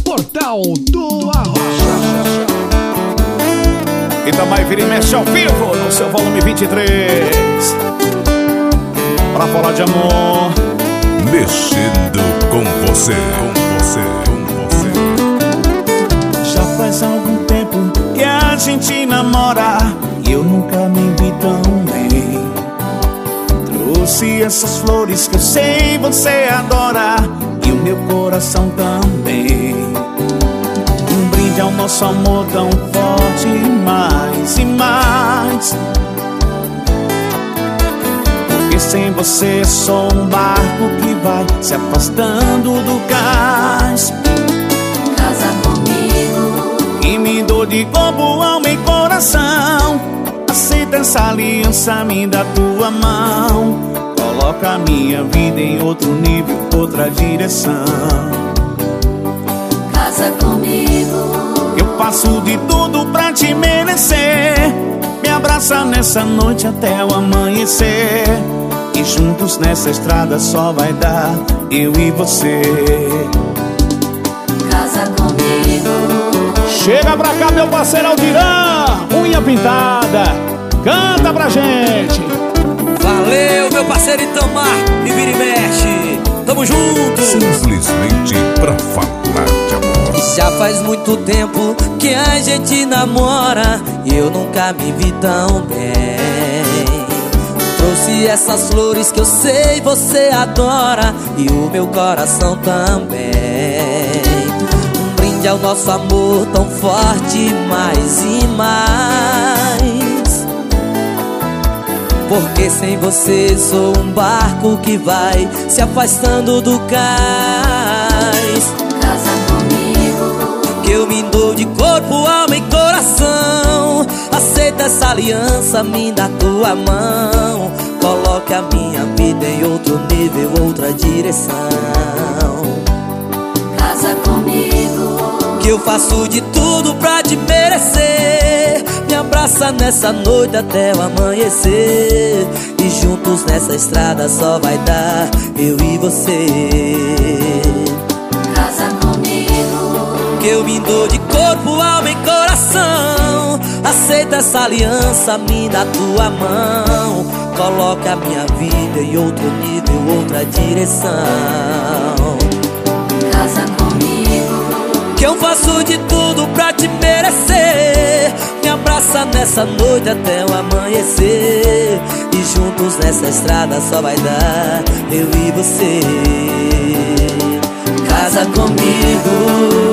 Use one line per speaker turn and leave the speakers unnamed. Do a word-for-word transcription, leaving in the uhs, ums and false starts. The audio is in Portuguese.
Portal do Arrocha.
Itamar Vira e Mexe ao vivo no seu volume vinte e três. Pra falar de amor,
mexendo com você, com você, com você.
Já faz algum tempo que a gente namora e eu nunca me vi tão bem. Trouxe essas flores que eu sei você adora e o meu coração também. Um brinde ao nosso amor tão forte, mais e mais. Porque sem você sou um barco que vai se afastando do cais.
Casa comigo
E me dou de corpo, alma e coração. Aceita essa aliança, me dá tua mão. Coloca a minha vida em outro nível, outra direção.
Casa comigo,
Eu faço de tudo pra te merecer. Me abraça nessa noite até o amanhecer. E juntos nessa estrada só vai dar eu e você.
casa comigo,
chega pra cá meu parceiro Aldirã, unha pintada, canta pra gente.
Valeu, meu parceiro Itamar e Vira e Mexe. Tamo junto.
Simplesmente pra falar de amor.
Já faz muito tempo que a gente namora e eu nunca me vi tão bem. Trouxe essas flores que eu sei você adora e o meu coração também. Um brinde ao nosso amor tão forte, mais e mais. Porque sem você sou um barco que vai se afastando do cais.
casa comigo,
Que eu me dou de corpo, alma e coração. Aceita essa aliança, me dá tua mão. Coloque a minha vida em outro nível, outra direção.
casa comigo,
Que eu faço de tudo pra te merecer. Me abraça nessa noite até o amanhecer. E juntos nessa estrada só vai dar eu e você.
casa comigo,
Que eu me dou de corpo, alma e coração. Aceita essa aliança, me dá tua mão. Coloca a minha vida em outro nível, outra direção.
casa comigo,
Que eu faço de tudo pra te merecer. Me abraça nessa noite até o amanhecer. E juntos nessa estrada só vai dar eu e você. Casa comigo,